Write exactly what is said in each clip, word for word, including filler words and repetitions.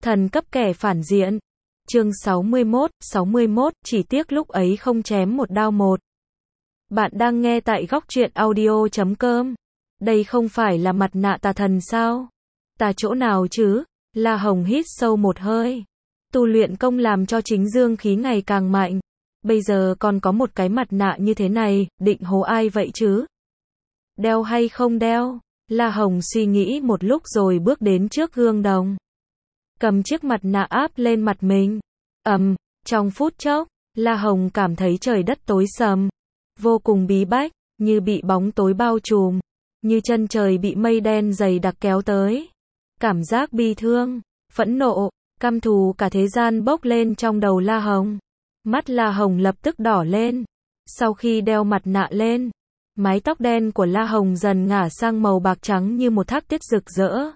Thần cấp kẻ phản diện. Chương sáu mươi mốt, sáu mươi mốt, chỉ tiếc lúc ấy không chém một đao một. Bạn đang nghe tại góc truyện audio chấm com. Đây không phải là mặt nạ tà thần sao? Tà chỗ nào chứ? La Hồng hít sâu một hơi. Tu luyện công làm cho chính dương khí ngày càng mạnh. Bây giờ còn có một cái mặt nạ như thế này, định hố ai vậy chứ? Đeo hay không đeo? La Hồng suy nghĩ một lúc rồi bước đến trước gương đồng. Cầm chiếc mặt nạ áp lên mặt mình. Ầm, um, trong phút chốc, La Hồng cảm thấy trời đất tối sầm. Vô cùng bí bách, như bị bóng tối bao trùm. Như chân trời bị mây đen dày đặc kéo tới. Cảm giác bi thương, phẫn nộ, căm thù cả thế gian bốc lên trong đầu La Hồng. Mắt La Hồng lập tức đỏ lên. Sau khi đeo mặt nạ lên, mái tóc đen của La Hồng dần ngả sang màu bạc trắng như một thác tiết rực rỡ.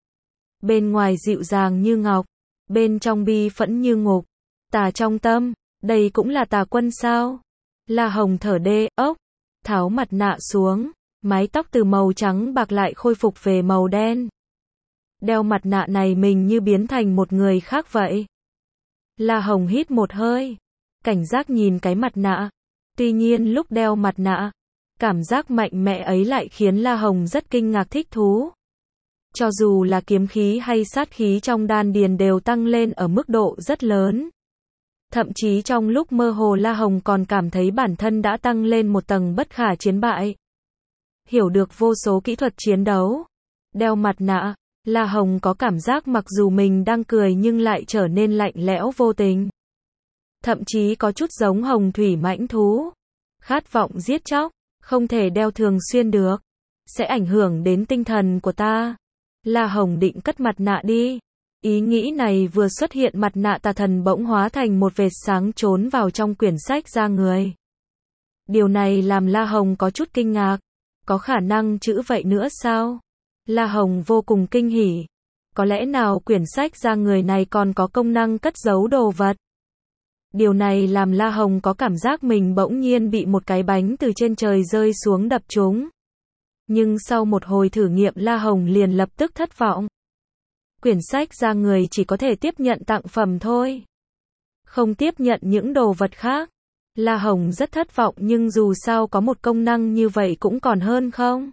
Bên ngoài dịu dàng như ngọc, bên trong bi phẫn như ngục. Tà trong tâm, đây cũng là tà quân sao? La Hồng thở đê ốc, tháo mặt nạ xuống, mái tóc từ màu trắng bạc lại khôi phục về màu đen. Đeo mặt nạ này mình như biến thành một người khác vậy. La Hồng hít một hơi, cảnh giác nhìn cái mặt nạ. Tuy nhiên lúc đeo mặt nạ, cảm giác mạnh mẽ ấy lại khiến La Hồng rất kinh ngạc thích thú. Cho dù là kiếm khí hay sát khí trong đan điền đều tăng lên ở mức độ rất lớn. Thậm chí trong lúc mơ hồ La Hồng còn cảm thấy bản thân đã tăng lên một tầng bất khả chiến bại. Hiểu được vô số kỹ thuật chiến đấu. Đeo mặt nạ, La Hồng có cảm giác mặc dù mình đang cười nhưng lại trở nên lạnh lẽo vô tình. Thậm chí có chút giống hồng thủy mãnh thú. Khát vọng giết chóc, không thể đeo thường xuyên được. Sẽ ảnh hưởng đến tinh thần của ta. La Hồng định cất mặt nạ đi. Ý nghĩ này vừa xuất hiện mặt nạ tà thần bỗng hóa thành một vệt sáng trốn vào trong quyển sách ra người. Điều này làm La Hồng có chút kinh ngạc. Có khả năng chữ vậy nữa sao? La Hồng vô cùng kinh hỉ. Có lẽ nào quyển sách ra người này còn có công năng cất giấu đồ vật? Điều này làm La Hồng có cảm giác mình bỗng nhiên bị một cái bánh từ trên trời rơi xuống đập trúng. Nhưng sau một hồi thử nghiệm La Hồng liền lập tức thất vọng. Quyển sách ra người chỉ có thể tiếp nhận tặng phẩm thôi. Không tiếp nhận những đồ vật khác. La Hồng rất thất vọng nhưng dù sao có một công năng như vậy cũng còn hơn không?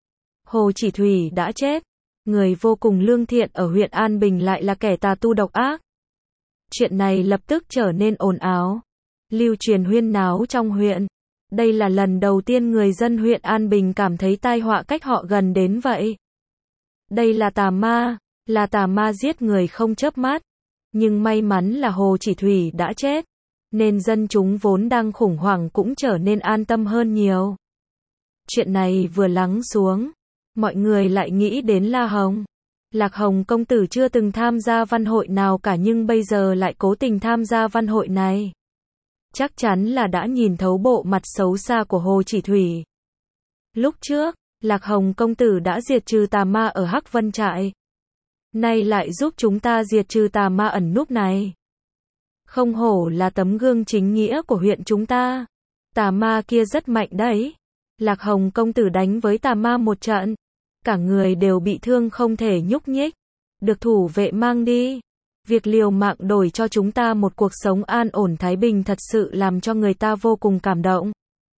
Hồ Chỉ Thủy đã chết. Người vô cùng lương thiện ở huyện An Bình lại là kẻ tà tu độc ác. Chuyện này lập tức trở nên ồn ào. Lưu truyền huyên náo trong huyện. Đây là lần đầu tiên người dân huyện An Bình cảm thấy tai họa cách họ gần đến vậy. Đây là tà ma, là tà ma giết người không chớp mắt. Nhưng may mắn là Hồ Chỉ Thủy đã chết, nên dân chúng vốn đang khủng hoảng cũng trở nên an tâm hơn nhiều. Chuyện này vừa lắng xuống, mọi người lại nghĩ đến La Hồng. Lạc Hồng công tử chưa từng tham gia văn hội nào cả nhưng bây giờ lại cố tình tham gia văn hội này. Chắc chắn là đã nhìn thấu bộ mặt xấu xa của Hồ Chỉ Thủy. Lúc trước, Lạc Hồng công tử đã diệt trừ tà ma ở Hắc Vân Trại. Nay lại giúp chúng ta diệt trừ tà ma ẩn núp này. Không hổ là tấm gương chính nghĩa của huyện chúng ta. Tà ma kia rất mạnh đấy. Lạc Hồng công tử đánh với tà ma một trận. Cả người đều bị thương không thể nhúc nhích. Được thủ vệ mang đi. Việc liều mạng đổi cho chúng ta một cuộc sống an ổn thái bình thật sự làm cho người ta vô cùng cảm động.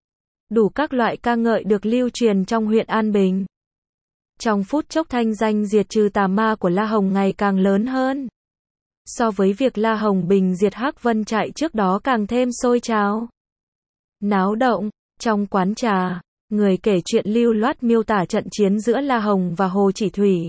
Đủ các loại ca ngợi được lưu truyền trong huyện An Bình. Trong phút chốc thanh danh diệt trừ tà ma của La Hồng ngày càng lớn hơn. So với việc La Hồng Bình diệt Hắc Vân Trại trước đó càng thêm sôi trào. Náo động, trong quán trà, người kể chuyện lưu loát miêu tả trận chiến giữa La Hồng và Hồ Chỉ Thủy.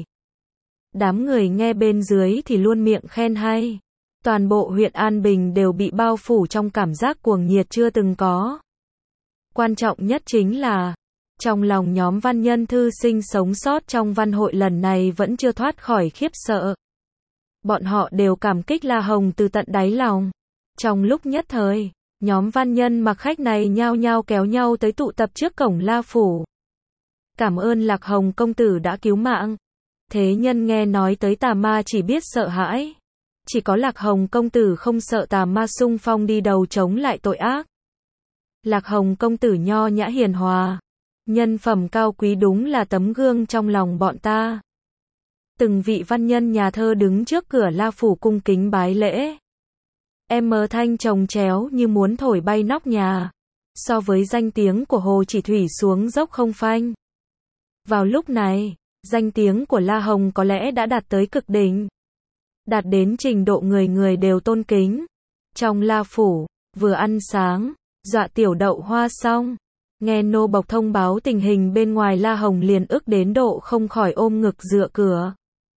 Đám người nghe bên dưới thì luôn miệng khen hay. Toàn bộ huyện An Bình đều bị bao phủ trong cảm giác cuồng nhiệt chưa từng có. Quan trọng nhất chính là, trong lòng nhóm văn nhân thư sinh sống sót trong văn hội lần này vẫn chưa thoát khỏi khiếp sợ. Bọn họ đều cảm kích La Hồng từ tận đáy lòng. Trong lúc nhất thời, nhóm văn nhân mặc khách này nhao nhao kéo nhau tới tụ tập trước cổng La Phủ. Cảm ơn Lạc Hồng công tử đã cứu mạng. Thế nhân nghe nói tới tà ma chỉ biết sợ hãi. Chỉ có Lạc Hồng công tử không sợ tà ma xung phong đi đầu chống lại tội ác. Lạc Hồng công tử nho nhã hiền hòa. Nhân phẩm cao quý đúng là tấm gương trong lòng bọn ta. Từng vị văn nhân nhà thơ đứng trước cửa La Phủ cung kính bái lễ. Em mờ thanh chồng chéo như muốn thổi bay nóc nhà. So với danh tiếng của Hồ Chỉ Thủy xuống dốc không phanh. Vào lúc này, danh tiếng của La Hồng có lẽ đã đạt tới cực đỉnh. Đạt đến trình độ người người đều tôn kính. Trong La Phủ, vừa ăn sáng, dọa tiểu đậu hoa xong. Nghe nô bộc thông báo tình hình bên ngoài, La Hồng liền ức đến độ không khỏi ôm ngực dựa cửa.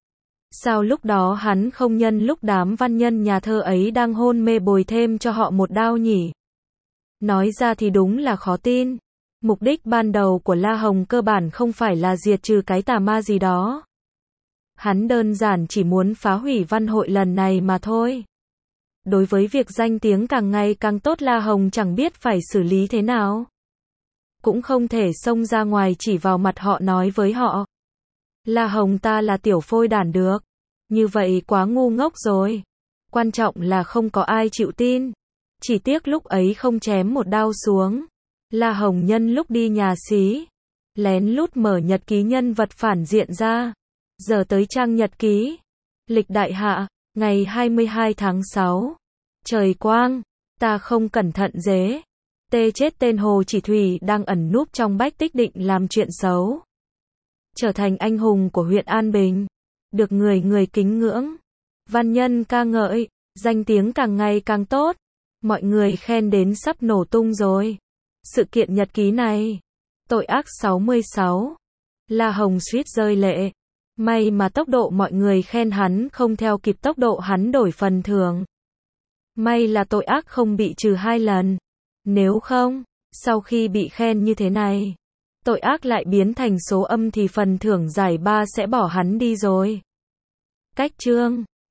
Sao lúc đó hắn không nhân lúc đám văn nhân nhà thơ ấy đang hôn mê bồi thêm cho họ một đao nhỉ? Nói ra thì đúng là khó tin. Mục đích ban đầu của La Hồng cơ bản không phải là diệt trừ cái tà ma gì đó. Hắn đơn giản chỉ muốn phá hủy văn hội lần này mà thôi. Đối với việc danh tiếng càng ngày càng tốt, La Hồng chẳng biết phải xử lý thế nào. Cũng không thể xông ra ngoài chỉ vào mặt họ nói với họ: La Hồng ta là tiểu phôi đản được. Như vậy quá ngu ngốc rồi. Quan trọng là không có ai chịu tin. Chỉ tiếc lúc ấy không chém một đao xuống. La Hồng nhân lúc đi nhà xí, lén lút mở nhật ký nhân vật phản diện ra. Giờ tới trang nhật ký. Lịch đại hạ, ngày hai mươi hai tháng sáu. Trời quang, ta không cẩn thận dế. Tê chết tên Hồ Chỉ Thủy đang ẩn núp trong Bách Tích Định làm chuyện xấu. Trở thành anh hùng của huyện An Bình. Được người người kính ngưỡng. Văn nhân ca ngợi, danh tiếng càng ngày càng tốt. Mọi người khen đến sắp nổ tung rồi. Sự kiện nhật ký này. Tội ác sáu mươi sáu. La Hồng suýt rơi lệ. May mà tốc độ mọi người khen hắn không theo kịp tốc độ hắn đổi phần thưởng. May là tội ác không bị trừ hai lần. Nếu không, sau khi bị khen như thế này, tội ác lại biến thành số âm thì phần thưởng giải ba sẽ bỏ hắn đi rồi. Cách chương